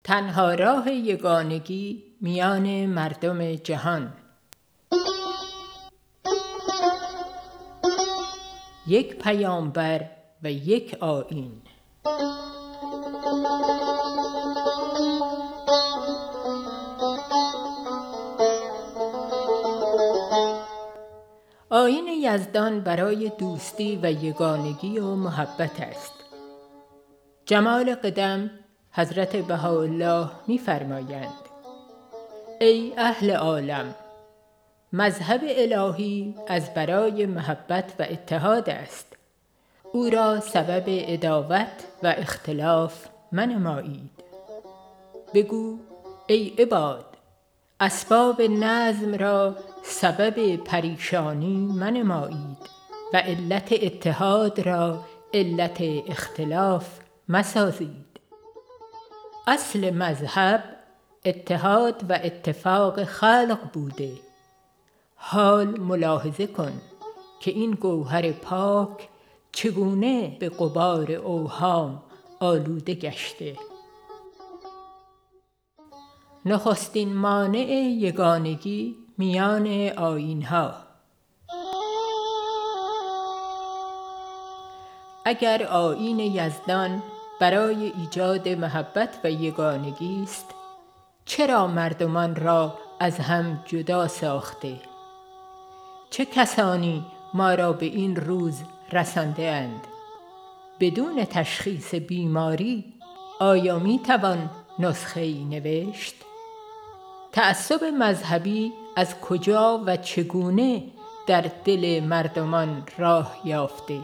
تنها راه یگانگی میان مردم جهان. یک پیامبر و یک آیین. آیین یزدان برای دوستی و یگانگی و محبت است. جمال قدم حضرت بهاءالله می‌فرمایند: ای اهل عالم، مذهب الهی از برای محبت و اتحاد است. او را سبب عداوت و اختلاف منمایید. بگو ای عباد، اسباب نظم را سبب پریشانی منمایید و علت اتحاد را علت اختلاف مسازید. اصل مذهب اتحاد و اتفاق خلق بوده. حال ملاحظه کن که این گوهر پاک چگونه به غبار اوهام آلوده گشته. نخستین مانع یگانگی میان آیین‌ها. اگر آیین یزدان برای ایجاد محبت و یگانگی است، چرا مردمان را از هم جدا ساخته؟ چه کسانی ما را به این روز رسانده اند؟ بدون تشخیص بیماری آیا می توان نسخه‌ای نوشت؟ تعصب مذهبی از کجا و چگونه در دل مردمان راه یافته؟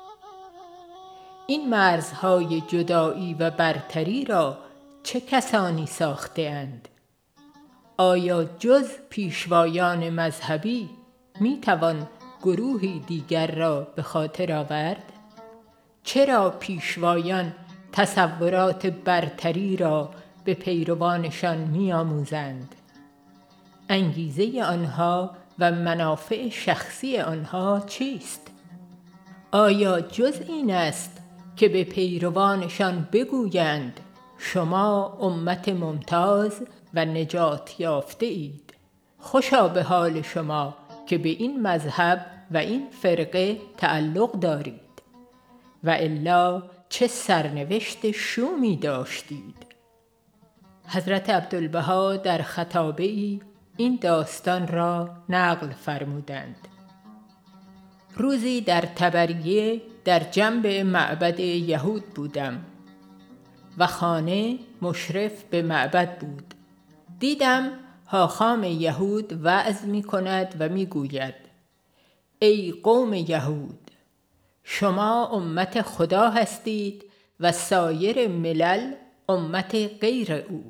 این مرزهای جدایی و برتری را چه کسانی ساخته اند؟ آیا جز پیشوایان مذهبی می توان گروهی دیگر را به خاطر آورد؟ چرا پیشوایان تصورات برتری را به پیروانشان می آموزند؟ انگیزه آنها و منافع شخصی آنها چیست؟ آیا جز این است که به پیروانشان بگویند شما امت ممتاز و نجات یافته اید، خوشا به حال شما که به این مذهب و این فرقه تعلق دارید، و الا چه سرنوشت شومی داشتید؟ حضرت عبدالبها در خطابه‌ای این داستان را نقل فرمودند: روزی در طبریه در جنب معبد یهود بودم و خانه مشرف به معبد بود. دیدم حاخام یهود وعظ می کند و می گوید: ای قوم یهود، شما امت خدا هستید و سایر ملل امت غیر او.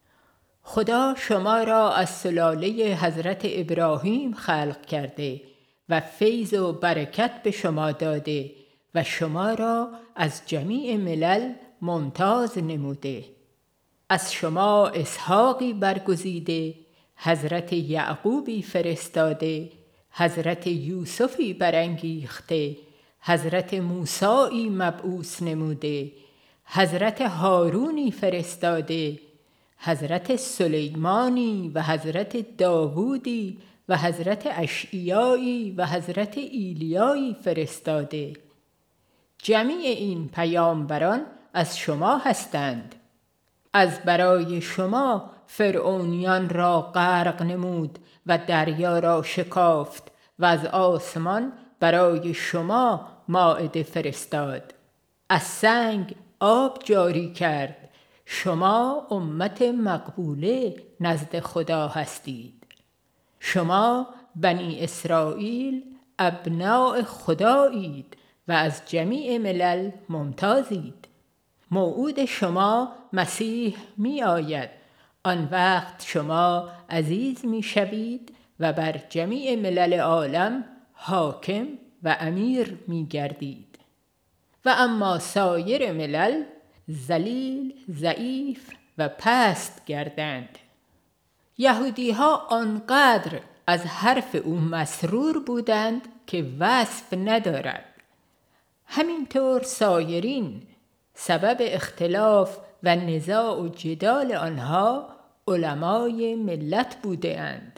خدا شما را از سلاله حضرت ابراهیم خلق کرده و فیض و برکت به شما داده و شما را از جمیع ملل ممتاز نموده. از شما اسحاقی برگزیده، حضرت یعقوبی فرستاده، حضرت یوسفی برانگیخته، حضرت موسیی مبعوث نموده، حضرت هارونی فرستاده، حضرت سلیمانی و حضرت داوودی و حضرت اشعیایی و حضرت ایلیایی فرستاده. جمیع این پیامبران از شما هستند. از برای شما فرعونیان را غرق نمود و دریا را شکافت و از آسمان برای شما مائده فرستاد. از سنگ آب جاری کرد. شما امت مقبوله نزد خدا هستید. شما بنی اسرائیل ابناء خدایید و از جمیع ملل ممتازید. موعود شما مسیح می آید. آن وقت شما عزیز می شوید و بر جمیع ملل عالم حاکم و امیر می گردید. و اما سایر ملل ذلیل، ضعیف و پست گردند. یهودی ها آنقدر از حرف او مسرور بودند که وصف ندارد. همینطور سایرین سبب اختلاف و نزاع و جدال آنها علمای ملت بوده اند.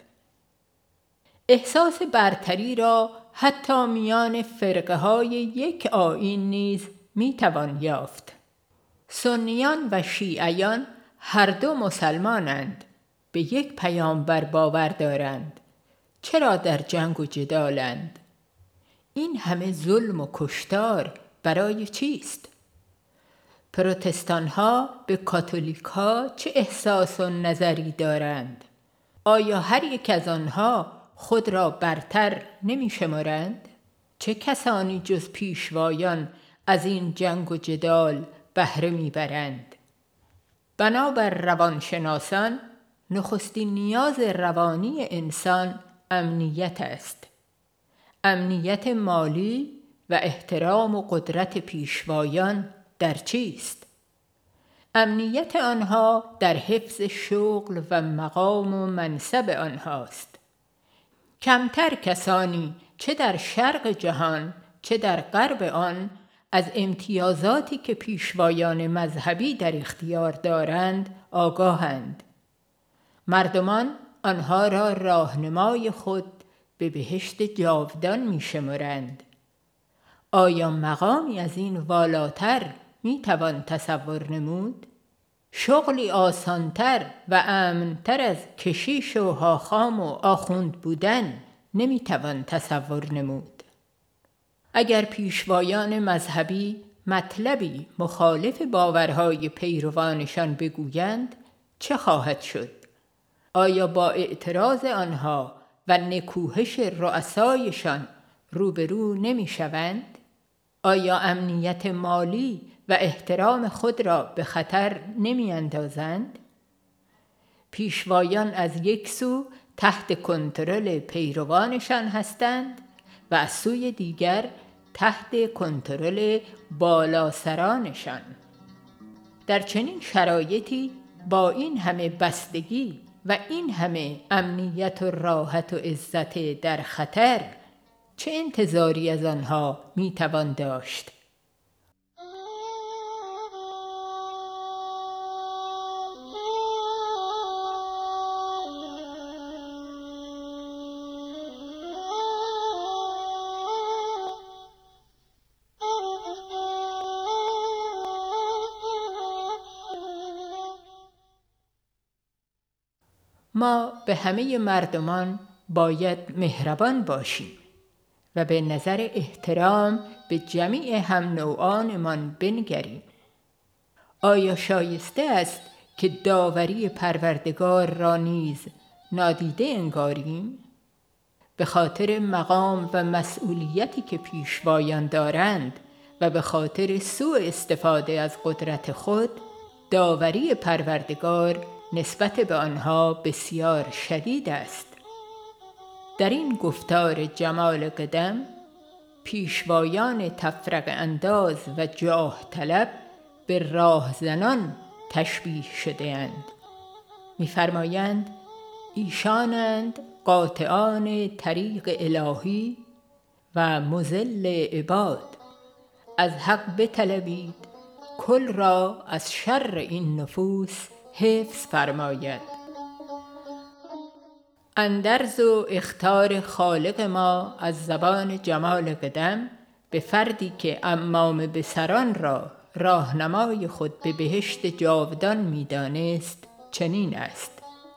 احساس برتری را حتی میان فرقه های یک آیین نیز میتوان یافت. سنیان و شیعیان هر دو مسلمانند، به یک پیامبر باور دارند. چرا در جنگ و جدالند؟ این همه ظلم و کشتار برای چیست؟ پروتستان ها به کاتولیک ها چه احساس و نظری دارند؟ آیا هر یک از آنها خود را برتر نمی شمارند؟ چه کسانی جز پیشوایان از این جنگ و جدال بهره می برند؟ بنابر روانشناسان نخستین نیاز روانی انسان امنیت است. امنیت مالی و احترام و قدرت پیشوایان در چیست؟ امنیت آنها در حفظ شغل و مقام و منصب آنهاست. کمتر کسانی چه در شرق جهان چه در غرب آن از امتیازاتی که پیشوایان مذهبی در اختیار دارند آگاهند. مردمان آنها را راهنمای خود به بهشت جاودان می شمارند. آیا مقامی از این والاتر می توان تصور نمود؟ شغلی آسانتر و امنتر از کشیش و حاخام و آخوند بودن نمی توان تصور نمود. اگر پیشوایان مذهبی مطلبی مخالف باورهای پیروانشان بگویند چه خواهد شد؟ آیا با اعتراض آنها و نکوهش رؤسایشان روبرو نمی شوند؟ آیا امنیت مالی و احترام خود را به خطر نمی اندازند؟ پیشوایان از یک سو تحت کنترل پیروانشان هستند و از سوی دیگر تحت کنترل بالاسرانشان. در چنین شرایطی با این همه بستگی و این همه امنیت و راحت و عزت در خطر چه انتظاری از آنها میتوان داشت؟ ما به همه مردمان باید مهربان باشیم و به نظر احترام به جمیع هم نوعانمان بنگریم. آیا شایسته است که داوری پروردگار را نیز نادیده انگاریم؟ به خاطر مقام و مسئولیتی که پیشوایان دارند و به خاطر سوء استفاده از قدرت خود، داوری پروردگار نسبت به آنها بسیار شدید است. در این گفتار جمال قدم پیشوایان تفرقه انداز و جاه طلب به راهزنان تشبیه شده اند. می‌فرمایند ایشانند قاطعان طریق الهی و مضل عباد. از حق بطلبید کل را از شر این نفوس حفظ فرماید. اندرز و اخطار خالق ما از زبان جمال قدم به فردی که عمام بسران را راهنمای خود به بهشت جاودان می‌دانست چنین است: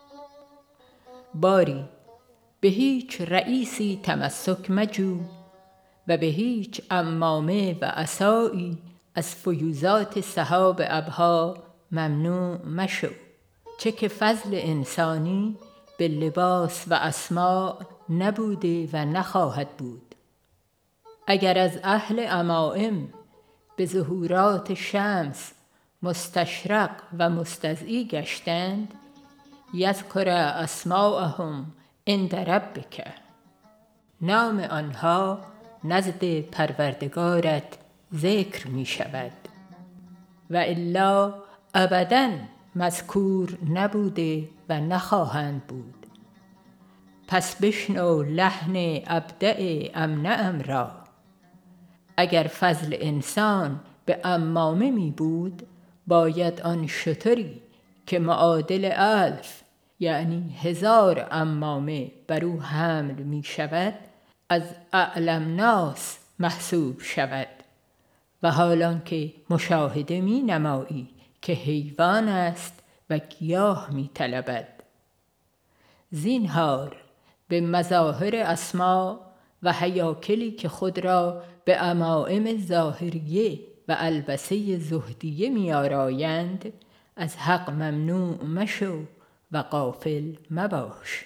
باری به هیچ رئیسی تمسک مجو و به هیچ عمامه و عصایی از فیوزات سحاب ابها ممنوع مشو. چه که فضل انسانی به لباس و اسماع نبوده و نخواهد بود. اگر از اهل عمائم به ظهورات شمس مستشرق و مستضیء گشتند، یذکر اسماءهم عند ربک، نام آنها نزد پروردگارت ذکر می شود و الا ابداً مذکور نبوده و نخواهند بود. پس بشنو لحن ابدع امنعم را. اگر فضل انسان به عمامه می بود، باید آن شتری که معادل 1000 یعنی 1000 عمامه بر او حمل می شود از اعلم ناس محسوب شود و حالان که مشاهده می نمایی که حیوان است و گیاه می طلبد. زینهار به مظاهر اسما و هیاکلی که خود را به عمائم ظاهریه و البسه زهدیه می آرایند از حق ممنوع مشو و غافل مباش.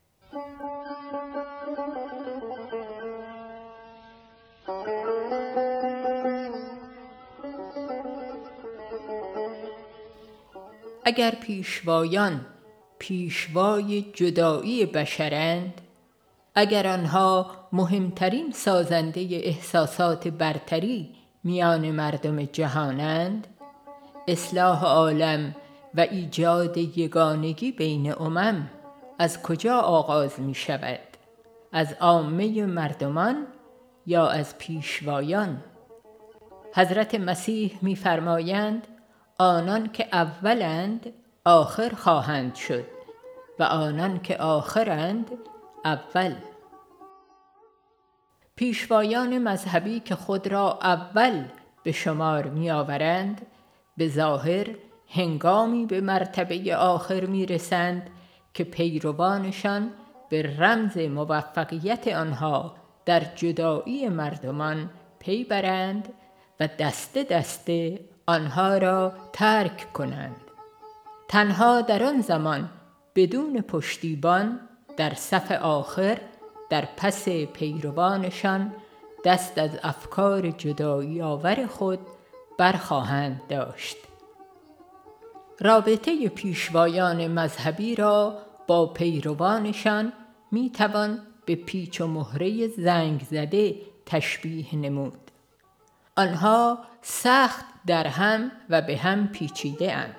اگر پیشوایان پیشوای جدایی بشرند، اگر آنها مهمترین سازنده احساسات برتری میان مردم جهانند، اصلاح عالم و ایجاد یگانگی بین امم از کجا آغاز می شود؟ از عامه مردمان یا از پیشوایان؟ حضرت مسیح می فرمایند آنان که اولند آخر خواهند شد و آنان که آخرند اول. پیشوایان مذهبی که خود را اول به شمار می آورند به ظاهر هنگامی به مرتبه آخر می رسند که پیروانشان به رمز موفقیت آنها در جدایی مردمان پی برند و دسته دسته آنها را ترک کنند. تنها در آن زمان بدون پشتیبان در صف آخر در پس پیروانشان دست از افکار جدایی آور خود برخواهند داشت. رابطه پیشوایان مذهبی را با پیروانشان می توان به پیچ و مهره زنگ زده تشبیه نمود. آنها سخت در هم و به هم پیچیده اند.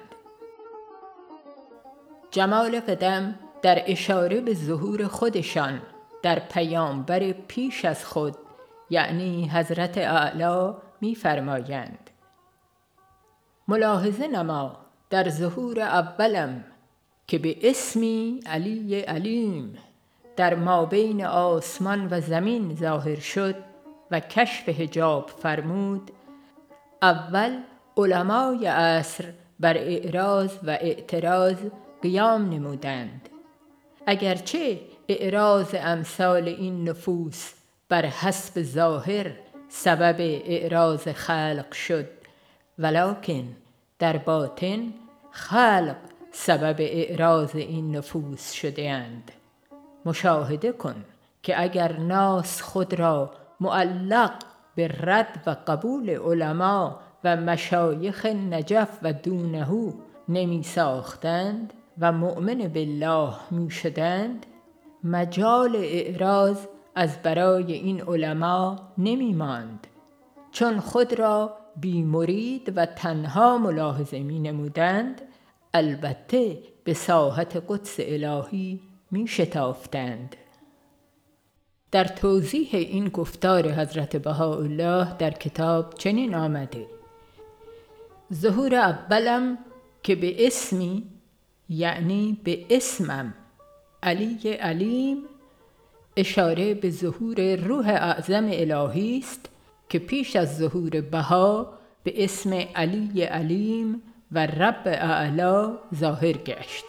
جمال قدم در اشاره به ظهور خودشان در پیامبر پیش از خود یعنی حضرت اعلی می فرمایند ملاحظه نما در ظهور اولم که به اسمی علی علیم در مابین آسمان و زمین ظاهر شد و کشف حجاب فرمود. اول علمای عصر بر اعراض و اعتراض قیام نمودند، اگرچه اعراض امثال این نفوس بر حسب ظاهر سبب اعراض خلق شد، ولکن در باطن خلق سبب اعراض این نفوس شده اند. مشاهده کن که اگر ناس خود را معلق به رد و قبول علما و مشایخ نجف و دونه نمی ساختند و مؤمن بالله می شدند، مجال اعراض از برای این علما نمی ماند، چون خود را بی مرید و تنها ملاحظه می نمودند، البته به ساحت قدس الهی می شتافتند. در توضیح این گفتار حضرت بهاءالله در کتاب چنین آمده: ظهور اولم که به اسمی یعنی به اسمم علی علیم اشاره به ظهور روح اعظم الهی است که پیش از ظهور بها به اسم علی علیم و رب اعلی ظاهر گشت.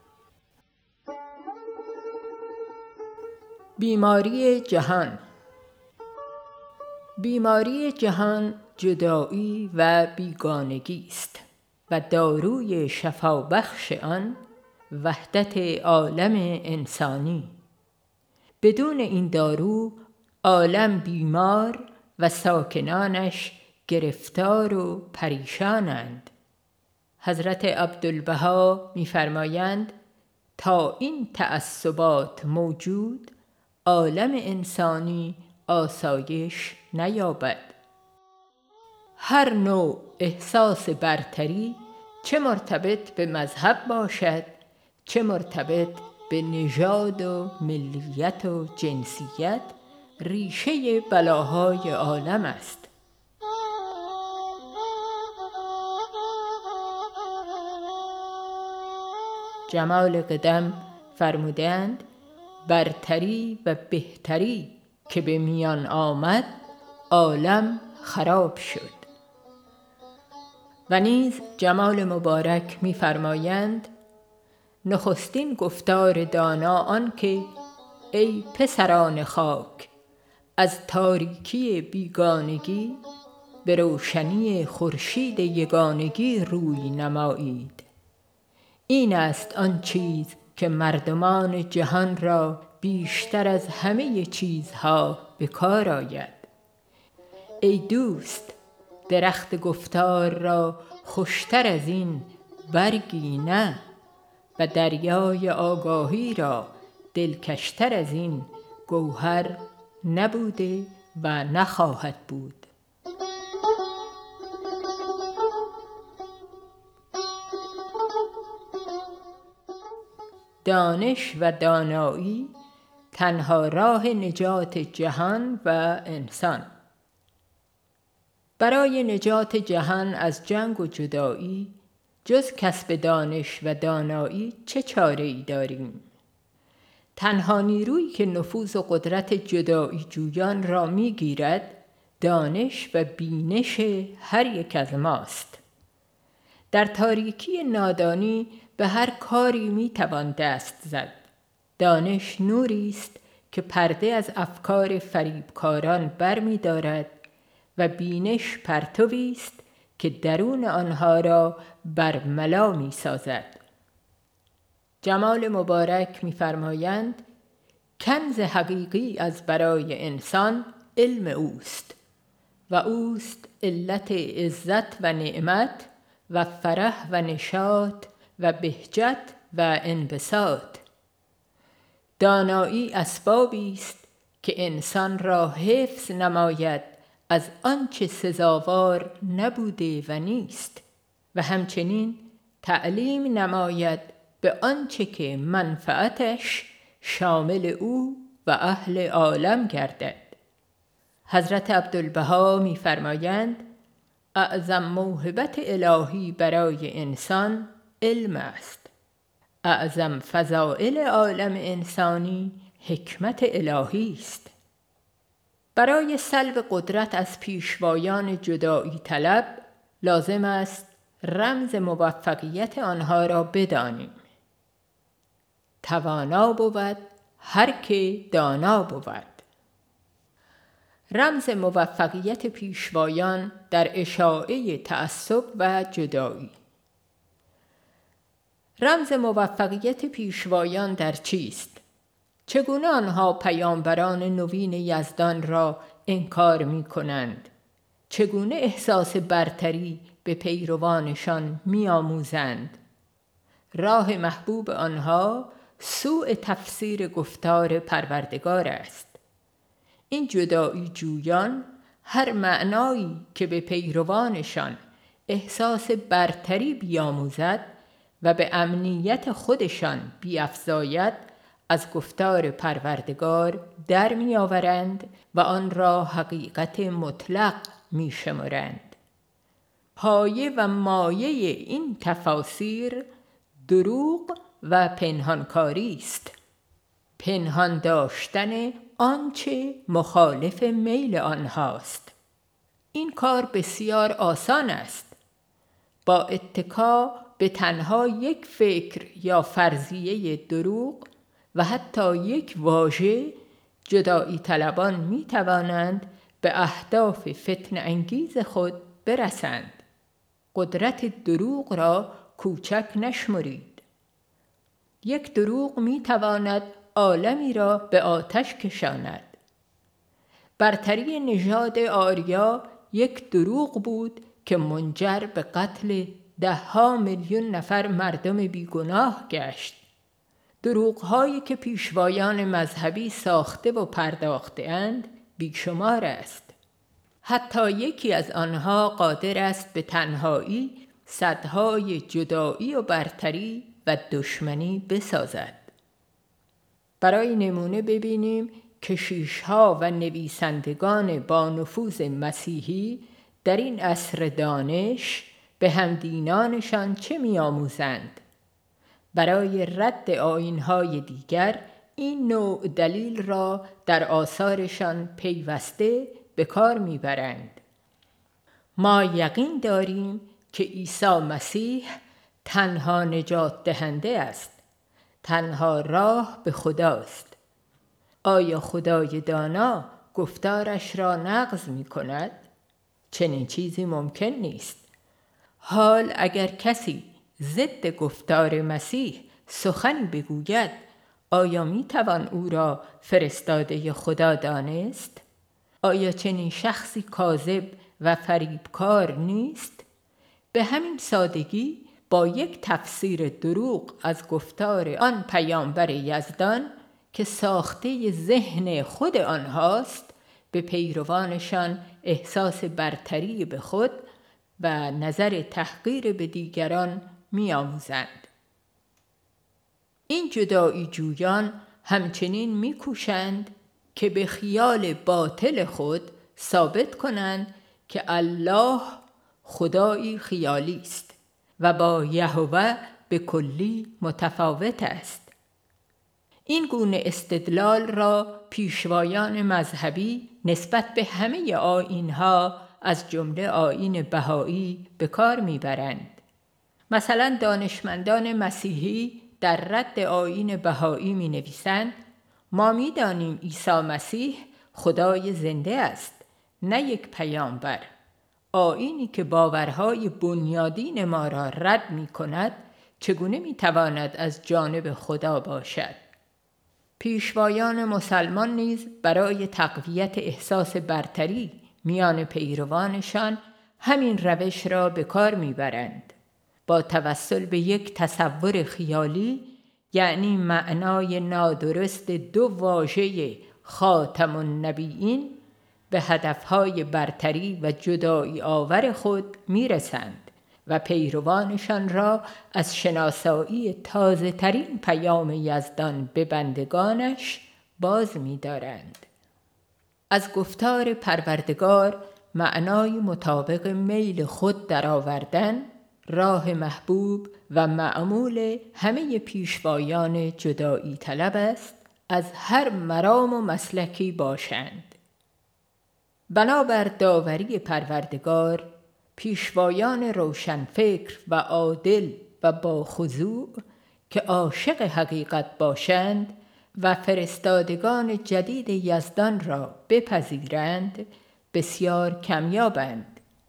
بیماری جهان. بیماری جهان جدایی و بیگانگی است و داروی شفابخش آن وحدت عالم انسانی. بدون این دارو عالم بیمار و ساکنانش گرفتار و پریشانند. حضرت عبدالبها می فرمایند تا این تعصبات موجود عالم انسانی آسایش نیابد. هر نوع احساس برتری چه مرتبط به مذهب باشد چه مرتبط به نژاد و ملیت و جنسیت ریشه بلاهای عالم است. جمال قدم فرمودند برتری و بهتری که به میان آمد عالم خراب شد. و نیز جمال مبارک می فرمایند نخستین گفتار دانا آن که ای پسران خاک از تاریکی بیگانگی به روشنی خورشید یگانگی روی نمایید. این است آن چیز که مردمان جهان را بیشتر از همه چیزها به کار آید. ای دوست، درخت گفتار را خوشتر از این برگی نه و دریای آگاهی را دلکشتر از این گوهر نبوده و نخواهد بود. دانش و دانایی تنها راه نجات جهان و انسان. برای نجات جهان از جنگ و جدایی جز کسب دانش و دانایی چه چاره‌ای داریم؟ تنها نیرویی که نفوذ و قدرت جدایی جویان را می‌گیرد دانش و بینش هر یک از ماست. در تاریکی نادانی به هر کاری میتوان دست زد. دانش نوری است که پرده از افکار فریبکاران برمی‌دارد و بینش پرتوی است که درون آنها را برملا می‌سازد. جمال مبارک می‌فرمایند کنز حقیقی از برای انسان علم اوست و اوست علت عزت و نعمت و فرح و نشاط و بهجت و انبساط. دانایی اسبابی است که انسان را حفظ نماید از آنچه سزاوار نبوده و نیست و همچنین تعلیم نماید به آنچه که منفعتش شامل او و اهل عالم گردد. حضرت عبدالبها می‌فرمایند اعظم موهبت الهی برای انسان علم است. اعظم فضائل عالم انسانی حکمت الهی است. برای سلب قدرت از پیشوایان جدایی طلب لازم است رمز موفقیت آنها را بدانیم. توانا بود هر که دانا بود. رمز موفقیت پیشوایان در اشاعه تعصب و جدایی. رمز موفقیت پیشوایان در چیست؟ چگونه آنها پیامبران نوین یزدان را انکار می کنند؟ چگونه احساس برتری به پیروانشان می آموزند؟ راه محبوب آنها سوء تفسیر گفتار پروردگار است. این جدایی جویان هر معنایی که به پیروانشان احساس برتری بیاموزد و به امنیت خودشان بیفزاید از گفتار پروردگار در می آورند و آن را حقیقت مطلق می شمرند. پایه و مایه این تفاسیر دروغ و پنهانکاری است. پنهان داشتن آنچه مخالف میل آنهاست. این کار بسیار آسان است. با اتکا به تنها یک فکر یا فرضیه دروغ و حتی یک واژه جدایی طلبان می توانند به اهداف فتنه انگیز خود برسند. قدرت دروغ را کوچک نشمرید. یک دروغ می تواند عالمی را به آتش کشاند. برتری نژاد آریا یک دروغ بود که منجر به قتل 10 میلیون نفر مردم بیگناه گشت. دروغ‌هایی که پیشوایان مذهبی ساخته و پرداخته‌اند بیشمار است. حتی یکی از آنها قادر است به تنهایی صدهای جدایی و برتری و دشمنی بسازد. برای نمونه ببینیم کشیش‌ها و نویسندگان با نفوذ مسیحی در این عصر دانش به همدینانشان چه می‌آموزند. برای رد آیین‌های دیگر این نوع دلیل را در آثارشان پیوسته به کار می‌برند. ما یقین داریم که عیسی مسیح تنها نجات دهنده است، تنها راه به خداست. آیا خدای دانا گفتارش را نقض می کند؟ چنین چیزی ممکن نیست. حال اگر کسی ضد گفتار مسیح سخنی بگوید، آیا می توان او را فرستاده خدا دانست؟ آیا چنین شخصی کاذب و فریبکار نیست؟ به همین سادگی با یک تفسیر دروغ از گفتار آن پیامبر یزدان که ساخته ذهن خود آنهاست، به پیروانشان احساس برتری به خود و نظر تحقیر به دیگران می‌آموزند. این جدایی جویان همچنین می‌کوشند که به خیال باطل خود ثابت کنند که الله خدایی خیالی است و با یهوه به کلی متفاوت است. این گونه استدلال را پیشوایان مذهبی نسبت به همه آیین‌ها از جمله آیین بهایی به کار می‌برند. مثلا دانشمندان مسیحی در رد آیین بهایی می‌نویسند: ما می‌دانیم عیسی مسیح خدای زنده است، نه یک پیامبر. آیینی که باورهای بنیادین ما را رد می‌کند چگونه می‌تواند از جانب خدا باشد؟ پیشوایان مسلمان نیز برای تقویت احساس برتری میان پیروانشان همین روش را به کار می‌برند. با توسل به یک تصور خیالی، یعنی معنای نادرست دو واژه خاتم النبیین، به هدفهای برتری و جدایی آور خود میرسند و پیروانشان را از شناسایی تازه ترین پیام یزدان به بندگانش باز می‌دارند. از گفتار پروردگار معنای مطابق میل خود درآوردن، راه محبوب و معمول همه پیشوایان جدایی طلب است، از هر مرام و مسلکی باشند. بنابر داوری پروردگار، پیشوایان روشنفکر و عادل و با خضوع که عاشق حقیقت باشند و فرستادگان جدید یزدان را بپذیرند، بسیار کمیابند.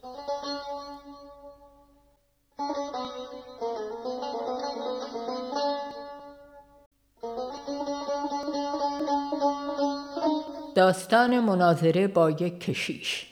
داستان مناظره با یک کشیش.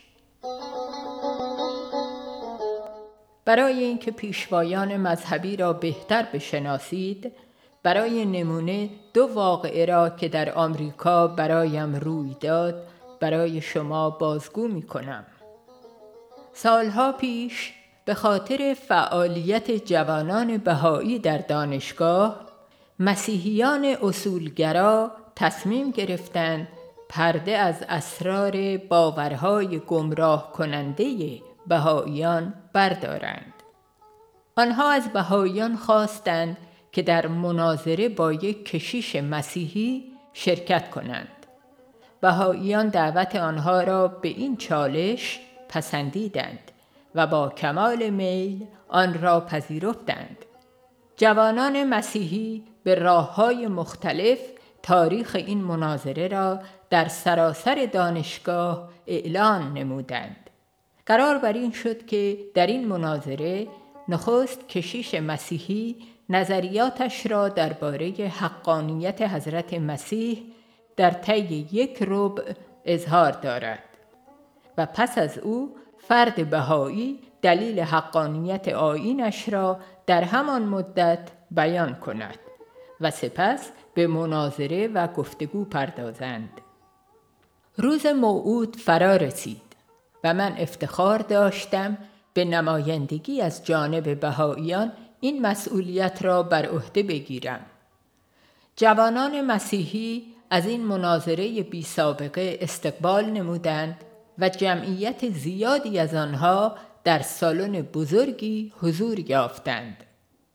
برای اینکه پیشوایان مذهبی را بهتر بشناسید، برای نمونه دو واقعه را که در آمریکا برایم روی داد برای شما بازگو می کنم. سالها پیش به خاطر فعالیت جوانان بهایی در دانشگاه، مسیحیان اصولگرا تصمیم گرفتند پرده از اسرار باورهای گمراه کننده بهائیان بردارند. آنها از بهائیان خواستند که در مناظره با یک کشیش مسیحی شرکت کنند. بهائیان دعوت آنها را به این چالش پسندیدند و با کمال میل آن را پذیرفتند. جوانان مسیحی به راه‌های مختلف تاریخ این مناظره را در سراسر دانشگاه اعلان نمودند. قرار بر این شد که در این مناظره نخست کشیش مسیحی نظریاتش را درباره حقانیت حضرت مسیح در طی یک ربع اظهار دارد و پس از او فرد بهایی دلیل حقانیت آیینش را در همان مدت بیان کند و سپس به مناظره و گفتگو پردازند. روز موعود فرا رسید و من افتخار داشتم به نمایندگی از جانب بهائیان این مسئولیت را بر عهده بگیرم. جوانان مسیحی از این مناظره بی سابقه استقبال نمودند و جمعیت زیادی از آنها در سالن بزرگی حضور یافتند.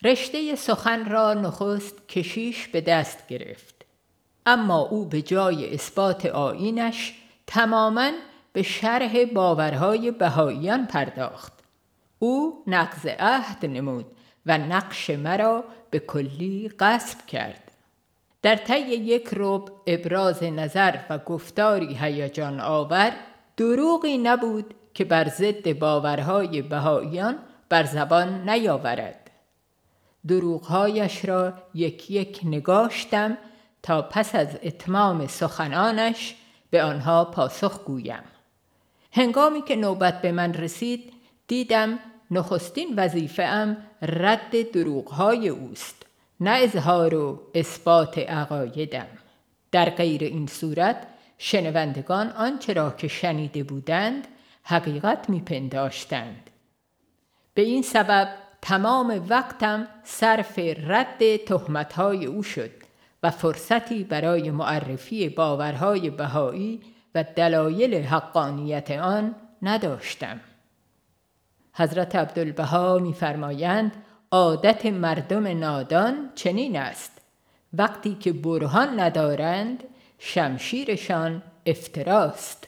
رشته سخن را نخست کشیش به دست گرفت، اما او به جای اثبات آیینش تماماً به شرح باورهای بهائیان پرداخت. او نقض عهد نمود و نقش مرا به کلی غصب کرد. در طی یک ربع ابراز نظر و گفتاری هیجان آور دروغی نبود که بر ضد باورهای بهائیان بر زبان نیاورد. دروغهایش را یک یک نگاشتم تا پس از اتمام سخنانش به آنها پاسخ گویم. هنگامی که نوبت به من رسید دیدم نخستین وظیفه‌ام رد دروغهای اوست، نه اظهار و اثبات عقایدم. در غیر این صورت شنوندگان آنچه را که شنیده بودند حقیقت می‌پنداشتند. به این سبب تمام وقتم صرف رد تهمت‌های او شد و فرصتی برای معرفی باورهای بهایی و دلایل حقانیت آن نداشتم. حضرت عبدالبها می‌فرمایند عادت مردم نادان چنین است: وقتی که برهان ندارند شمشیرشان افتراست.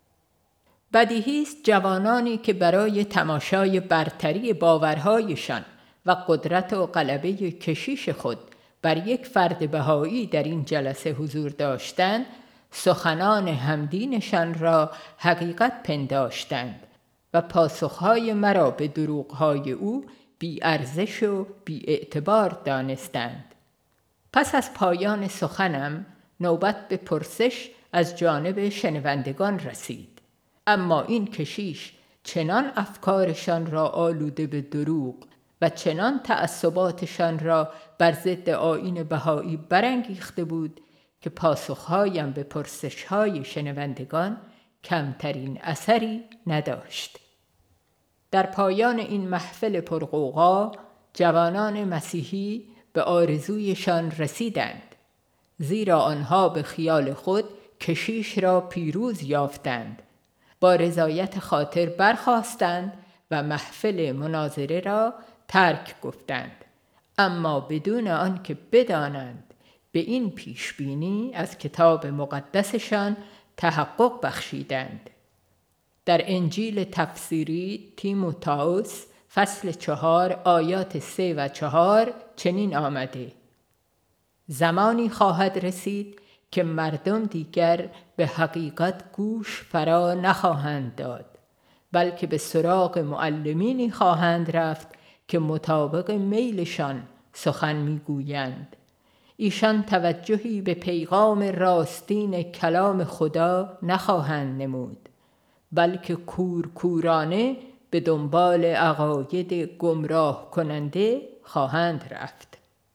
بدیهی است جوانانی که برای تماشای برتری باورهایشان و قدرت و غلبه کشیش خود بر یک فرد بهایی در این جلسه حضور داشتند سخنان همدینشان را حقیقت پنداشتند و پاسخهای مرا به دروغهای او بی ارزش و بی اعتبار دانستند. پس از پایان سخنم نوبت به پرسش از جانب شنوندگان رسید، اما این کشیش چنان افکارشان را آلوده به دروغ و چنان تعصباتشان را بر ضد آیین بهایی برانگیخته بود که پاسخهایم به پرسشهای شنوندگان کمترین اثری نداشت. در پایان این محفل پرغوغا جوانان مسیحی به آرزویشان رسیدند، زیرا آنها به خیال خود کشیش را پیروز یافتند. با رضایت خاطر برخاستند و محفل مناظره را ترک گفتند، اما بدون آن که بدانند به این پیشبینی از کتاب مقدسشان تحقق بخشیدند. در انجیل تفسیری تیموتائوس فصل 4 آیات 3 و 4 چنین آمده: زمانی خواهد رسید که مردم دیگر به حقیقت گوش فرا نخواهند داد، بلکه به سراغ معلمینی خواهند رفت که مطابق میلشان سخن میگویند. ایشان توجهی به پیغام راستین کلام خدا نخواهند نمود، بلکه کورکورانه به دنبال عقاید گمراه کننده خواهند رفت.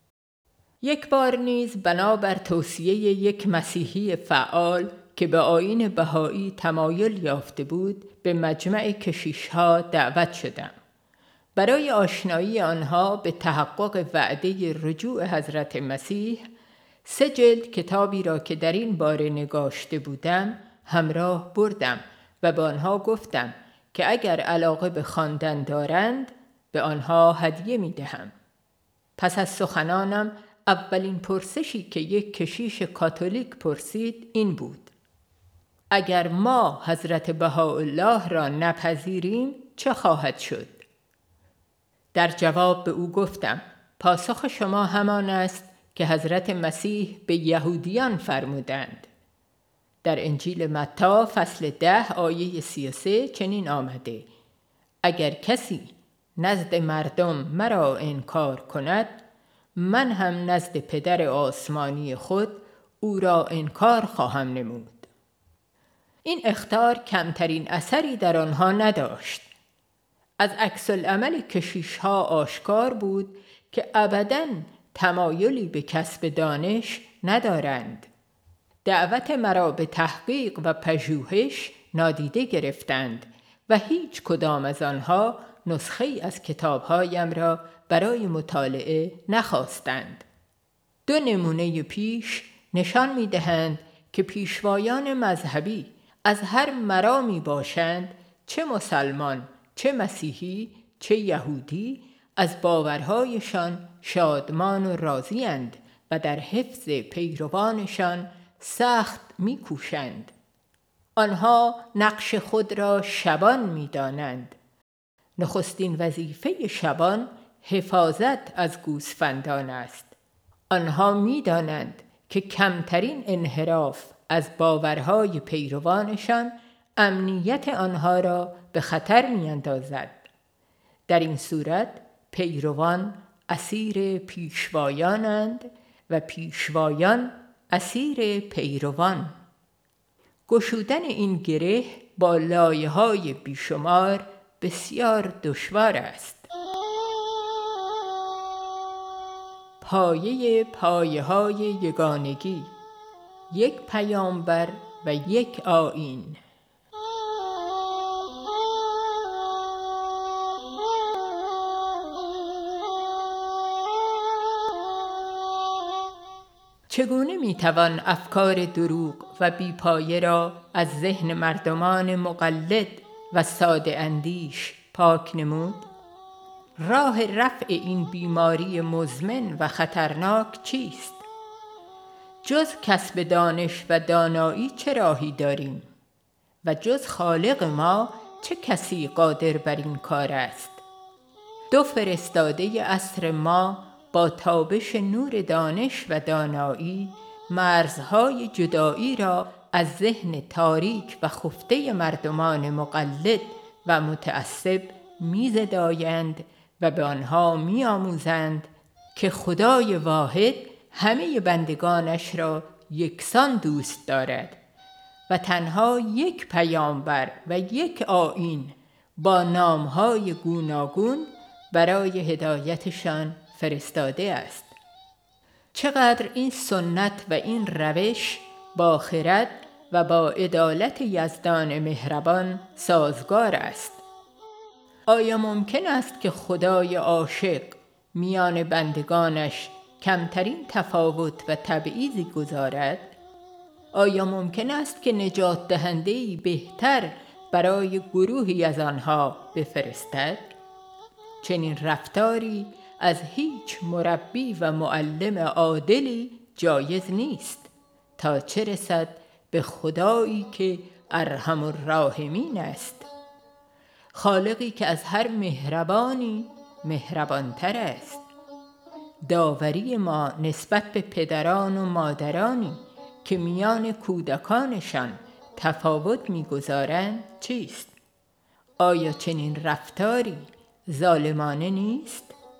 یک بار نیز بنابر توصیه یک مسیحی فعال که به آیین بهایی تمایل یافته بود به مجمع کشیش‌ها دعوت شدم. برای آشنایی آنها به تحقق وعده رجوع حضرت مسیح 3 جلد کتابی را که در این باره نگاشته بودم همراه بردم و به آنها گفتم که اگر علاقه به خواندن دارند به آنها هدیه می دهم. پس از سخنانم اولین پرسشی که یک کشیش کاتولیک پرسید این بود: اگر ما حضرت بهاءالله را نپذیریم چه خواهد شد؟ در جواب به او گفتم پاسخ شما همان است که حضرت مسیح به یهودیان فرمودند. در انجیل متی فصل 10 آیه 33 چنین آمده: اگر کسی نزد مردم مرا انکار کند، من هم نزد پدر آسمانی خود او را انکار خواهم نمود. این اخطار کمترین اثری در آنها نداشت. از عکس العمل کشیش‌ها آشکار بود که ابداً تمایلی به کسب دانش ندارند. دعوت مرا به تحقیق و پژوهش نادیده گرفتند و هیچ کدام از آنها نسخه‌ای از کتابهایم را برای مطالعه نخواستند. 2 نمونه پیش نشان می‌دهند که پیشوایان مذهبی از هر مرامی باشند، چه مسلمان، چه مسیحی، چه یهودی، از باورهایشان شادمان و راضی‌اند و در حفظ پیروانشان سخت می‌کوشند. آنها نقش خود را شبان می‌دانند. نخستین وظیفه شبان حفاظت از گوسفندان است. آنها می‌دانند که کمترین انحراف از باورهای پیروانشان امنیت آنها را به خطر می‌اندازد. در این صورت پیروان اسیر پیشوایانند و پیشوایان اسیر پیروان. گشودن این گره با لایه‌های بیشمار بسیار دشوار است. پایه‌های یگانگی، یک پیامبر و یک آیین. چگونه میتوان افکار دروغ و بیپایه را از ذهن مردمان مقلد و ساده اندیش پاک نمود؟ راه رفع این بیماری مزمن و خطرناک چیست؟ جز کسب دانش و دانایی چه راهی داریم؟ و جز خالق ما چه کسی قادر بر این کار است؟ دو فرستاده عصر ما با تابش نور دانش و دانایی مرزهای جدایی را از ذهن تاریک و خفته مردمان مقلد و متعصب می‌زدایند و به آنها می‌آموزند که خدای واحد همه بندگانش را یکسان دوست دارد و تنها یک پیامبر و یک آیین با نام‌های گوناگون برای هدایتشان فرستاده است. چقدر این سنت و این روش با خرد و با عدالت یزدان مهربان سازگار است. آیا ممکن است که خدای عاشق میان بندگانش کمترین تفاوت و تبعیضی گذارد؟ آیا ممکن است که نجات دهنده‌ای بهتر برای گروهی از آنها بفرستد؟ چنین رفتاری از هیچ مربی و معلم عادلی جایز نیست، تا چه رسد به خدایی که ارحم الراحمین است، خالقی که از هر مهربانی مهربانتر است. داوری ما نسبت به پدران و مادرانی که میان کودکانشان تفاوت می‌گذارند چیست؟ آیا چنین رفتاری ظالمانه نیست؟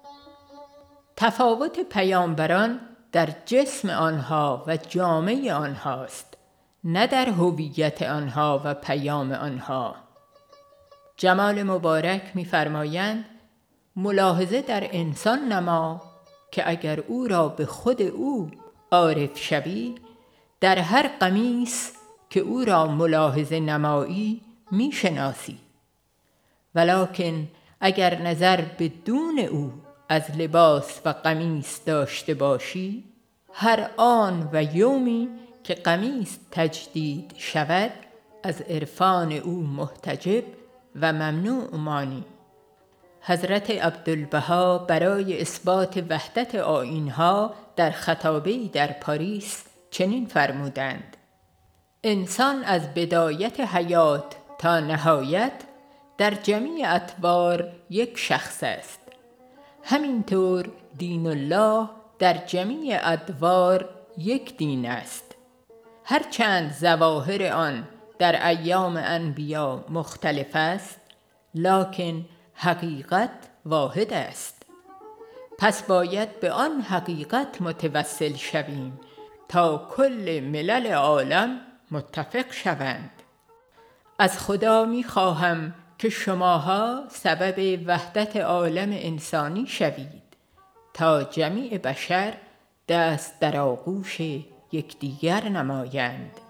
تفاوت پیامبران در جسم آنها و جامعه آنهاست، نه در هویت آنها و پیام آنها. جمال مبارک می‌فرمایند ملاحظه در انسان نما که اگر او را به خود او عارف شوی، در هر قمیص که او را ملاحظه نمایی می‌شناسی، ولکن اگر نظر به دون او از لباس و قمیص داشته باشی، هر آن و یومی که قمیص تجدید شود از عرفان او محتجب و ممنوع مانی. حضرت عبدالبها برای اثبات وحدت آیین‌ها در خطابه‌ای در پاریس چنین فرمودند: انسان از بدایت حیات تا نهایت در جمیع اطوار یک شخص است. همینطور دین الله در جمیع ادوار یک دین است. هرچند ظواهر آن در ایام انبیا مختلف است، لکن حقیقت واحد است. پس باید به آن حقیقت متوسل شویم تا کل ملل عالم متفق شوند. از خدا می‌خواهم که شماها سبب وحدت عالم انسانی شوید تا جمیع بشر دست در آغوش یکدیگر نمایند.